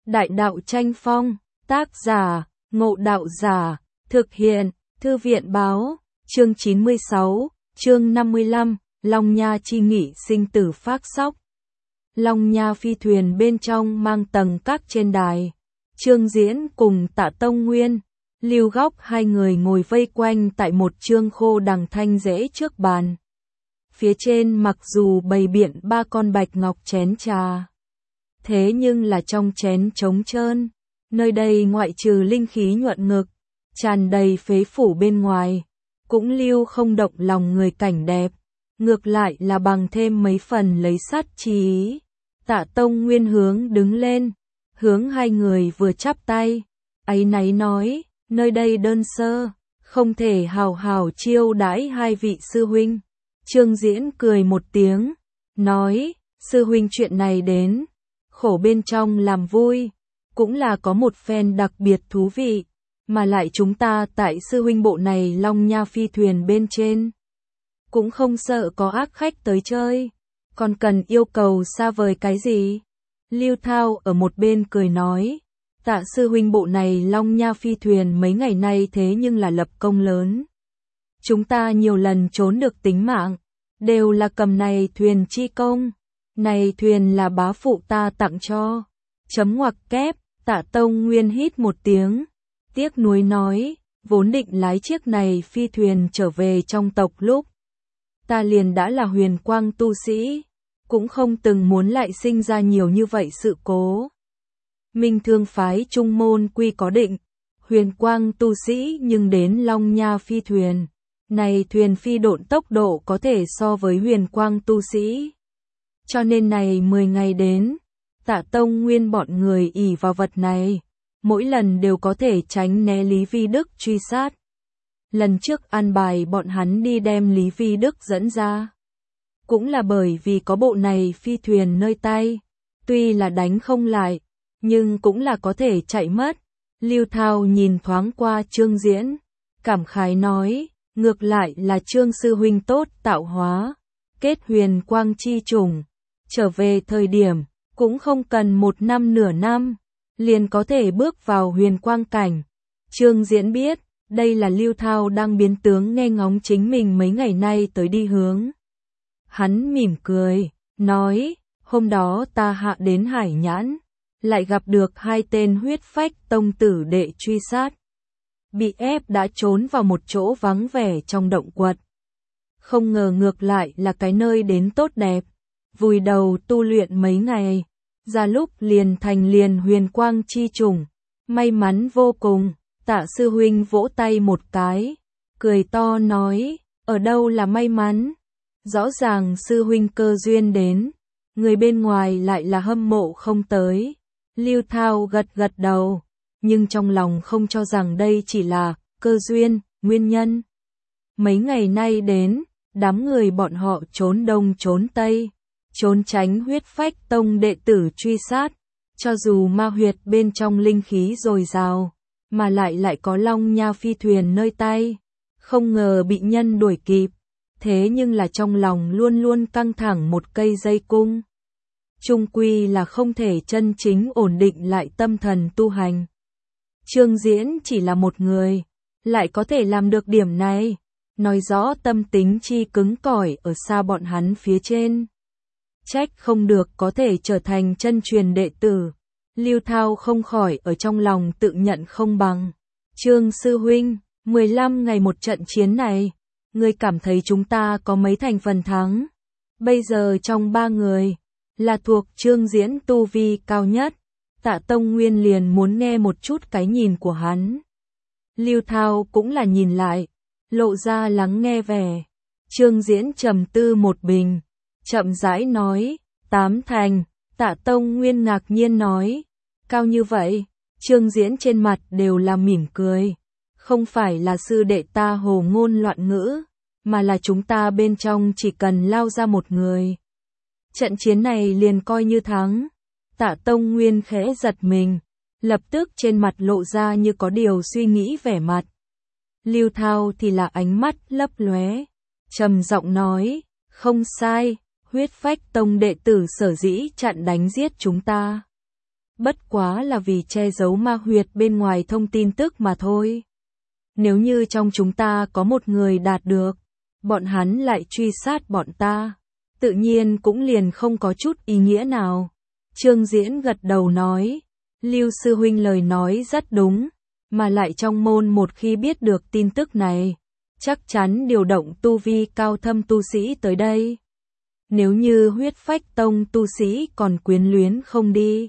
Đại đạo tranh phong, tác giả, Ngộ Đạo Giả, thực hiện, Thư viện báo, chương 96, chương 55, Long Nha chi nghị sinh tử phác sóc. Long Nha phi thuyền bên trong mang tầng các trên đài. Trương Diễn cùng Tạ Tông Nguyên, Lưu Góc hai người ngồi vây quanh tại một chương khô đằng thanh rễ trước bàn. Phía trên mặc dù bày biện ba con bạch ngọc chén trà, thế nhưng là trong chén trống trơn. Nơi đây ngoại trừ linh khí nhuận ngực, tràn đầy phế phủ bên ngoài, cũng lưu không động lòng người cảnh đẹp, ngược lại là bằng thêm mấy phần lấy sát chi ý. Tạ Tông Nguyên hướng đứng lên, hướng hai người vừa chắp tay, áy náy nói, nơi đây đơn sơ, không thể hào hào chiêu đãi hai vị sư huynh. Trương Diễn cười một tiếng, nói, sư huynh chuyện này đến, khổ bên trong làm vui, cũng là có một phen đặc biệt thú vị, mà lại chúng ta tại sư huynh bộ này Long Nha phi thuyền bên trên, cũng không sợ có ác khách tới chơi, còn cần yêu cầu xa vời cái gì? Lưu Thao ở một bên cười nói, Tạ sư huynh bộ này Long Nha phi thuyền mấy ngày nay thế nhưng là lập công lớn. Chúng ta nhiều lần trốn được tính mạng, đều là cầm này thuyền chi công. Này thuyền là bá phụ ta tặng cho. Chấm ngoặc kép, Tạ Tông Nguyên hít một tiếng, tiếc nuối nói, vốn định lái chiếc này phi thuyền trở về trong tộc lúc. Ta liền đã là huyền quang tu sĩ, cũng không từng muốn lại sinh ra nhiều như vậy sự cố. Minh Thương phái trung môn quy có định, huyền quang tu sĩ nhưng đến Long Nha phi thuyền. Này thuyền phi độn tốc độ có thể so với huyền quang tu sĩ. Cho nên này 10 ngày đến, Tạ Tông Nguyên bọn người ỷ vào vật này, mỗi lần đều có thể tránh né Lý Vi Đức truy sát. Lần trước an bài bọn hắn đi đem Lý Vi Đức dẫn ra, cũng là bởi vì có bộ này phi thuyền nơi tay, tuy là đánh không lại, nhưng cũng là có thể chạy mất. Lưu Thao nhìn thoáng qua Trương Diễn, cảm khái nói, ngược lại là Trương sư huynh tốt tạo hóa, kết huyền quang chi trùng, trở về thời điểm, cũng không cần 1 năm nửa năm, liền có thể bước vào huyền quang cảnh. Trương Diễn biết, đây là Lưu Thao đang biến tướng nghe ngóng chính mình mấy ngày nay tới đi hướng. Hắn mỉm cười, nói, hôm đó ta hạ đến Hải Nhãn, lại gặp được 2 tên huyết phách tông tử đệ truy sát. Bị ép đã trốn vào một chỗ vắng vẻ trong động quật. Không ngờ ngược lại là cái nơi đến tốt đẹp, vùi đầu tu luyện mấy ngày, ra lúc liền thành liền huyền quang chi trùng, may mắn vô cùng. Tạ sư huynh vỗ tay một cái, cười to nói, ở đâu là may mắn, rõ ràng sư huynh cơ duyên đến, người bên ngoài lại là hâm mộ không tới. Lưu Thao gật gật đầu, nhưng trong lòng không cho rằng đây chỉ là cơ duyên, nguyên nhân. Mấy ngày nay đến, đám người bọn họ trốn đông trốn tây, trốn tránh huyết phách tông đệ tử truy sát, cho dù ma huyệt bên trong linh khí dồi dào, mà lại có Long Nha phi thuyền nơi tay, không ngờ bị nhân đuổi kịp, thế nhưng là trong lòng luôn luôn căng thẳng một cây dây cung. Chung quy là không thể chân chính ổn định lại tâm thần tu hành. Trương Diễn chỉ là một người, lại có thể làm được điểm này, nói rõ tâm tính chi cứng cỏi ở xa bọn hắn phía trên. Trách không được có thể trở thành chân truyền đệ tử. Lưu Thao không khỏi ở trong lòng tự nhận không bằng. Trương sư huynh, 15 ngày một trận chiến này, ngươi cảm thấy chúng ta có mấy thành phần thắng? Bây giờ trong 3 người, là thuộc Trương Diễn tu vi cao nhất. Tạ Tông Nguyên liền muốn nghe một chút cái nhìn của hắn. Lưu Thao cũng là nhìn lại, lộ ra lắng nghe vẻ. Trương Diễn trầm tư một bình, chậm rãi nói, 8 thành. Tạ Tông Nguyên ngạc nhiên nói, cao như vậy? Trương Diễn trên mặt đều là mỉm cười, không phải là sư đệ ta hồ ngôn loạn ngữ, mà là chúng ta bên trong chỉ cần lao ra một người, trận chiến này liền coi như thắng. Tạ Tông Nguyên khẽ giật mình, lập tức trên mặt lộ ra như có điều suy nghĩ vẻ mặt. Lưu Thao thì là ánh mắt lấp lóe, trầm giọng nói, không sai, huyết phách tông đệ tử sở dĩ chặn đánh giết chúng ta, bất quá là vì che giấu ma huyệt bên ngoài thông tin tức mà thôi. Nếu như trong chúng ta có một người đạt được, bọn hắn lại truy sát bọn ta, tự nhiên cũng liền không có chút ý nghĩa nào. Trương Diễn gật đầu nói, Lưu sư huynh lời nói rất đúng, mà lại trong môn một khi biết được tin tức này, chắc chắn điều động tu vi cao thâm tu sĩ tới đây. Nếu như Huyết Phách Tông tu sĩ còn quyến luyến không đi,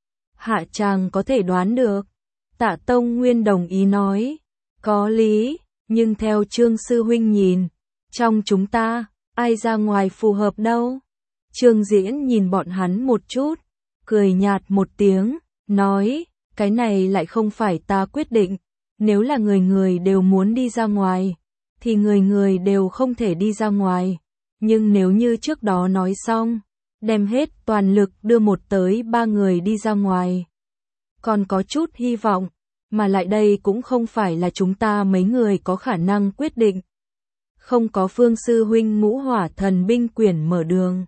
hạ chàng có thể đoán được. Tạ Tông Nguyên đồng ý nói, có lý, nhưng theo Trương sư huynh nhìn, trong chúng ta, ai ra ngoài phù hợp đâu. Trương Diễn nhìn bọn hắn một chút, cười nhạt một tiếng, nói, cái này lại không phải ta quyết định, nếu là người người đều muốn đi ra ngoài, thì người người đều không thể đi ra ngoài, nhưng nếu như trước đó nói xong, đem hết toàn lực đưa 1 tới 3 người đi ra ngoài, còn có chút hy vọng, mà lại đây cũng không phải là chúng ta mấy người có khả năng quyết định. Không có Phương sư huynh Ngũ Hỏa Thần binh quyển mở đường,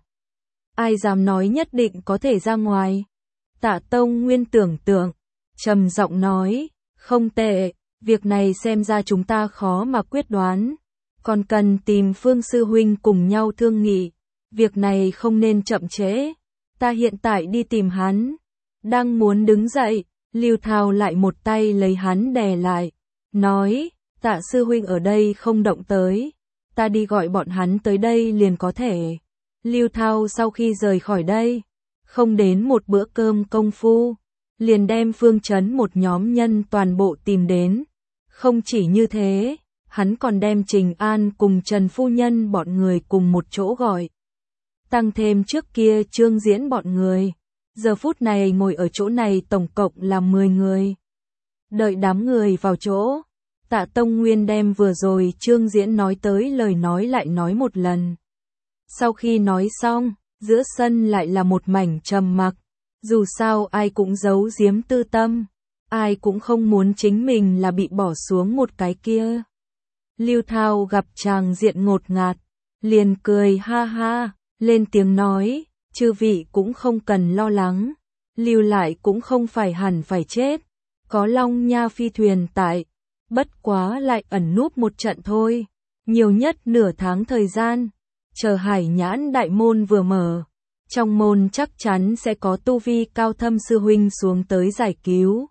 ai dám nói nhất định có thể ra ngoài. Tạ Tông Nguyên tưởng tượng, trầm giọng nói, không tệ, việc này xem ra chúng ta khó mà quyết đoán, còn cần tìm Phương sư huynh cùng nhau thương nghị, việc này không nên chậm trễ, ta hiện tại đi tìm hắn. Đang muốn đứng dậy, Lưu Thao lại một tay lấy hắn đè lại, nói, Tạ sư huynh ở đây không động tới, ta đi gọi bọn hắn tới đây liền có thể. Lưu Thao sau khi rời khỏi đây, không đến một bữa cơm công phu, liền đem Phương Chấn một nhóm nhân toàn bộ tìm đến. Không chỉ như thế, hắn còn đem Trình An cùng Trần Phu Nhân bọn người cùng một chỗ gọi. Tăng thêm trước kia Trương Diễn bọn người, giờ phút này ngồi ở chỗ này tổng cộng là 10 người. Đợi đám người vào chỗ, Tạ Tông Nguyên đem vừa rồi Trương Diễn nói tới lời nói lại nói một lần. Sau khi nói xong, giữa sân lại là một mảnh trầm mặc, dù sao ai cũng giấu giếm tư tâm, ai cũng không muốn chính mình là bị bỏ xuống một cái kia. Lưu Thao gặp chàng diện ngột ngạt, liền cười ha ha, lên tiếng nói, chư vị cũng không cần lo lắng, lưu lại cũng không phải hẳn phải chết, có Long Nha phi thuyền tại, bất quá lại ẩn núp một trận thôi, nhiều nhất nửa tháng thời gian, chờ Hải Nhãn đại môn vừa mở, trong môn chắc chắn sẽ có tu vi cao thâm sư huynh xuống tới giải cứu.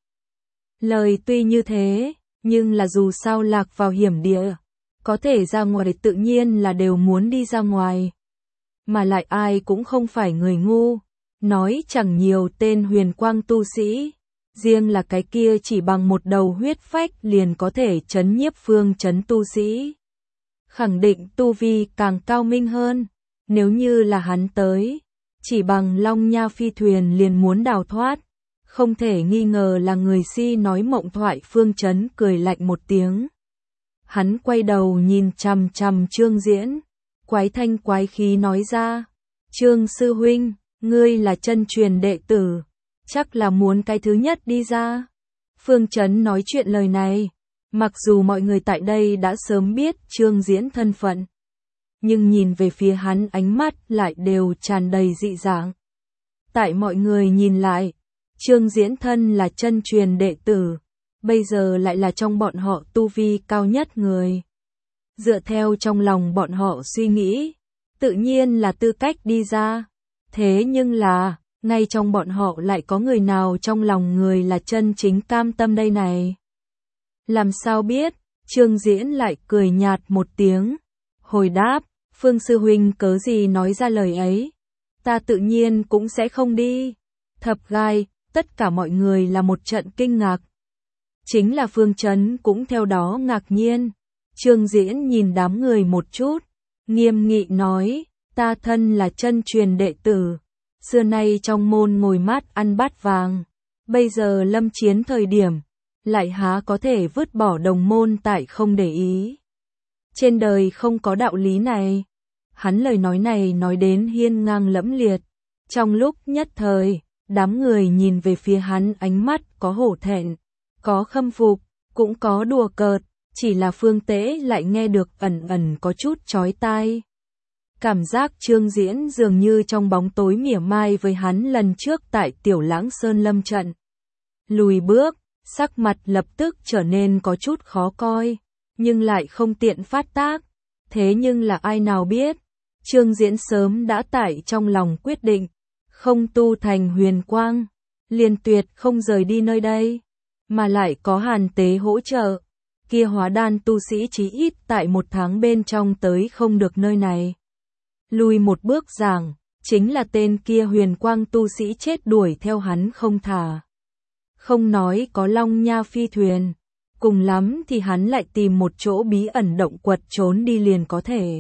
Lời tuy như thế, nhưng là dù sao lạc vào hiểm địa, có thể ra ngoài tự nhiên là đều muốn đi ra ngoài. Mà lại ai cũng không phải người ngu, nói chẳng nhiều tên huyền quang tu sĩ, riêng là cái kia chỉ bằng một đầu huyết phách liền có thể chấn nhiếp Phương Chấn tu sĩ. Khẳng định tu vi càng cao minh hơn, nếu như là hắn tới, chỉ bằng Long Nha phi thuyền liền muốn đào thoát, không thể nghi ngờ là người si nói mộng thoại. Phương Chấn cười lạnh một tiếng. Hắn quay đầu nhìn chằm chằm Trương Diễn, quái thanh quái khí nói ra, Trương sư huynh, ngươi là chân truyền đệ tử, chắc là muốn cái thứ nhất đi ra. Phương Chấn nói chuyện lời này, mặc dù mọi người tại đây đã sớm biết Trương Diễn thân phận, nhưng nhìn về phía hắn ánh mắt lại đều tràn đầy dị dạng. Tại mọi người nhìn lại, Trương Diễn thân là chân truyền đệ tử, bây giờ lại là trong bọn họ tu vi cao nhất người. Dựa theo trong lòng bọn họ suy nghĩ, tự nhiên là tư cách đi ra. Thế nhưng là, ngay trong bọn họ lại có người nào trong lòng người là chân chính cam tâm đây này? Làm sao biết? Trương Diễn lại cười nhạt một tiếng, hồi đáp, Phương sư huynh cớ gì nói ra lời ấy? Ta tự nhiên cũng sẽ không đi. Thập gai, tất cả mọi người là một trận kinh ngạc. Chính là Phương Chấn cũng theo đó ngạc nhiên. Trương Diễn nhìn đám người một chút, nghiêm nghị nói, ta thân là chân truyền đệ tử, xưa nay trong môn ngồi mát ăn bát vàng, bây giờ lâm chiến thời điểm, lại há có thể vứt bỏ đồng môn tại không để ý. Trên đời không có đạo lý này. Hắn lời nói này nói đến hiên ngang lẫm liệt. Trong lúc nhất thời, đám người nhìn về phía hắn ánh mắt có hổ thẹn, có khâm phục, cũng có đùa cợt, chỉ là Phương Tế lại nghe được ẩn ẩn có chút chói tai. Cảm giác Trương Diễn dường như trong bóng tối mỉa mai với hắn lần trước tại Tiểu Lãng Sơn lâm trận. Lùi bước, sắc mặt lập tức trở nên có chút khó coi, nhưng lại không tiện phát tác. Thế nhưng là ai nào biết, Trương Diễn sớm đã tại trong lòng quyết định, không tu thành huyền quang, liền tuyệt không rời đi nơi đây, mà lại có Hàn Tế hỗ trợ, kia hóa đan tu sĩ chí ít tại 1 tháng bên trong tới không được nơi này. Lùi một bước giảng, chính là tên kia huyền quang tu sĩ chết đuổi theo hắn không thả. Không nói có Long Nha phi thuyền, cùng lắm thì hắn lại tìm một chỗ bí ẩn động quật trốn đi liền có thể.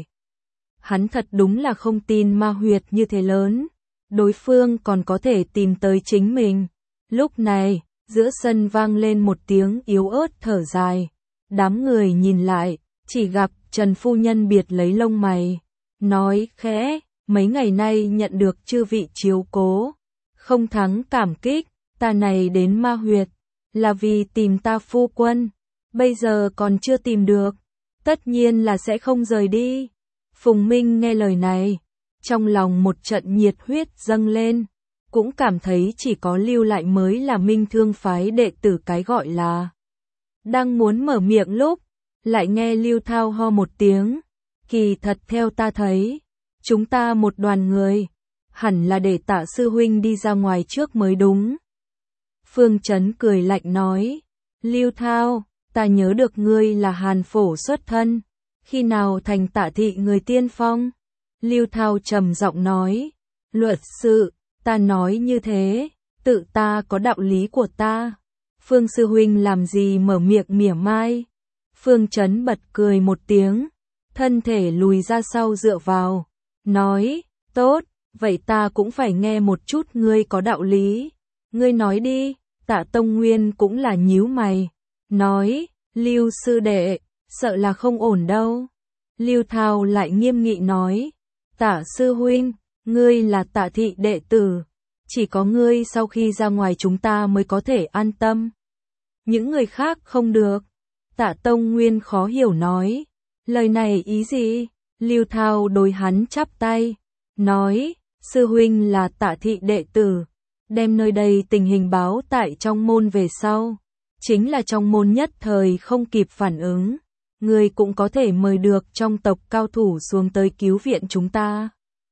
Hắn thật đúng là không tin ma huyệt như thế lớn, đối phương còn có thể tìm tới chính mình. Lúc này, giữa sân vang lên một tiếng yếu ớt thở dài. Đám người nhìn lại, chỉ gặp Trần phu nhân biệt lấy lông mày, nói khẽ, mấy ngày nay nhận được chư vị chiếu cố, không thắng cảm kích, ta này đến ma huyệt, là vì tìm ta phu quân, bây giờ còn chưa tìm được, tất nhiên là sẽ không rời đi. Phùng Minh nghe lời này, trong lòng một trận nhiệt huyết dâng lên, cũng cảm thấy chỉ có lưu lại mới là Minh Thương phái đệ tử cái gọi là. Đang muốn mở miệng lúc, lại nghe Lưu Thao ho một tiếng, kỳ thật theo ta thấy, chúng ta một đoàn người, hẳn là để Tạ sư huynh đi ra ngoài trước mới đúng. Phương Chấn cười lạnh nói, Lưu Thao, ta nhớ được ngươi là Hàn Phổ xuất thân, khi nào thành Tạ thị người tiên phong? Lưu Thao trầm giọng nói, luật sự, ta nói như thế, tự ta có đạo lý của ta. Phương sư huynh làm gì mở miệng mỉa mai? Phương Chấn bật cười một tiếng, thân thể lùi ra sau dựa vào, nói, tốt, vậy ta cũng phải nghe một chút ngươi có đạo lý. Ngươi nói đi. Tạ Tông Nguyên cũng là nhíu mày, nói, Lưu sư đệ, sợ là không ổn đâu. Lưu Thao lại nghiêm nghị nói, Tạ sư huynh, ngươi là Tạ thị đệ tử, chỉ có ngươi sau khi ra ngoài chúng ta mới có thể an tâm. Những người khác không được. Tạ Tông Nguyên khó hiểu nói, lời này ý gì? Lưu Thao đối hắn chắp tay, nói, sư huynh là Tạ thị đệ tử, đem nơi đây tình hình báo tại trong môn về sau, chính là trong môn nhất thời không kịp phản ứng, người cũng có thể mời được trong tộc cao thủ xuống tới cứu viện chúng ta.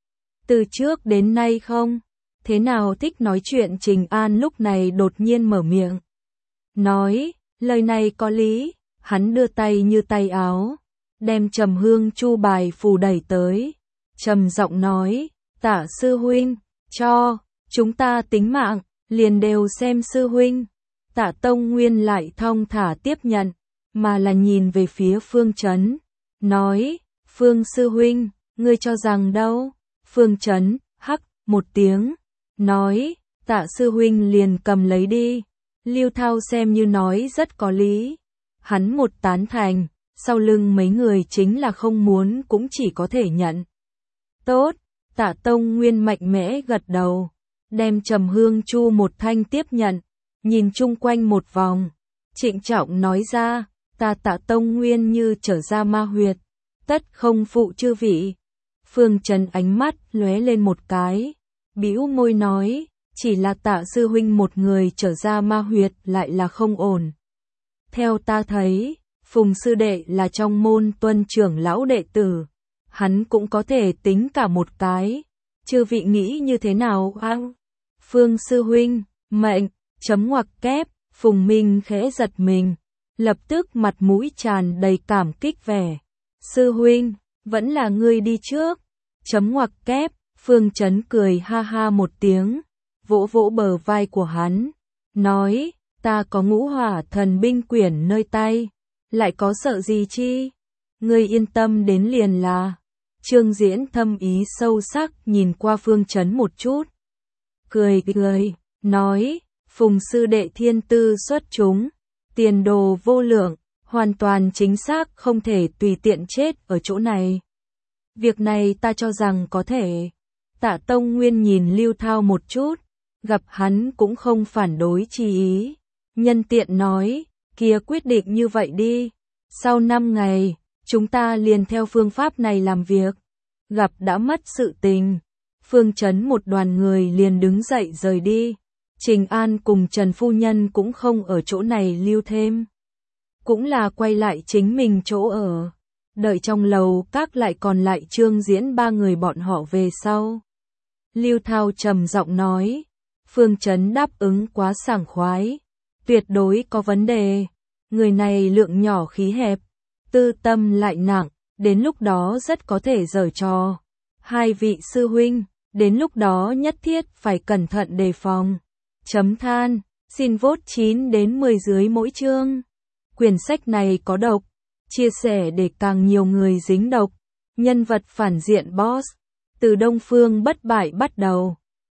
Từ trước đến nay không, thế nào thích nói chuyện Trình An lúc này đột nhiên mở miệng. Nói, lời này có lý, hắn đưa tay như tay áo, đem Trầm Hương Chu bài phù đẩy tới, trầm giọng nói, Tạ sư huynh, cho chúng ta tính mạng, liền đều xem sư huynh. Tạ Tông Nguyên lại thong thả tiếp nhận, mà là nhìn về phía Phương Chấn, nói, Phương sư huynh, ngươi cho rằng đâu? Phương Chấn, hắc, một tiếng, nói, Tạ sư huynh liền cầm lấy đi. Lưu Thao xem như nói rất có lý. Hắn một tán thành, sau lưng mấy người chính là không muốn cũng chỉ có thể nhận. Tốt, Tạ Tông Nguyên mạnh mẽ gật đầu, đem Trầm Hương Chu một thanh tiếp nhận, nhìn chung quanh một vòng, trịnh trọng nói ra, ta Tạ Tông Nguyên như trở ra ma huyệt, tất không phụ chư vị. Phương Trần ánh mắt lóe lên một cái, bĩu môi nói, chỉ là Tạ sư huynh một người trở ra ma huyệt lại là không ổn. Theo ta thấy, Phùng sư đệ là trong môn Tuân trưởng lão đệ tử, hắn cũng có thể tính cả một cái, chư vị nghĩ như thế nào ao? Phương sư huynh, mệnh, chấm ngoặc kép, Phùng Minh khẽ giật mình, lập tức mặt mũi tràn đầy cảm kích vẻ. Sư huynh, vẫn là ngươi đi trước, chấm ngoặc kép, Phương Chấn cười ha ha một tiếng, vỗ vỗ bờ vai của hắn, nói, ta có Ngũ Hỏa Thần binh quyển nơi tay, lại có sợ gì chi? Ngươi yên tâm đến liền là. Trương Diễn thâm ý sâu sắc nhìn qua Phương Chấn một chút, cười cười, nói, Phùng sư đệ thiên tư xuất chúng, tiền đồ vô lượng, hoàn toàn chính xác không thể tùy tiện chết ở chỗ này. Việc này ta cho rằng có thể. Tạ Tông Nguyên nhìn Lưu Thao một chút, gặp hắn cũng không phản đối chi ý, nhân tiện nói, kia quyết định như vậy đi, sau 5 ngày, chúng ta liền theo phương pháp này làm việc. gặp đã mất sự tình. Phương Chấn một đoàn người liền đứng dậy rời đi. Trình An cùng Trần Phu Nhân cũng không ở chỗ này lưu thêm. Cũng là quay lại chính mình chỗ ở. Đợi trong lầu các lại còn lại Trương Diễn ba người bọn họ về sau. Lưu Thao trầm giọng nói. Phương Chấn đáp ứng quá sảng khoái. Tuyệt đối có vấn đề. Người này lượng nhỏ khí hẹp. Tư tâm lại nặng. Đến lúc đó rất có thể giở trò. Hai vị sư huynh. Đến lúc đó nhất thiết phải cẩn thận đề phòng. Chấm than. Xin vote 9 đến 10 dưới mỗi chương. Quyển sách này có độc. Chia sẻ để càng nhiều người dính độc. Nhân vật phản diện boss. Từ Đông Phương bất bại bắt đầu.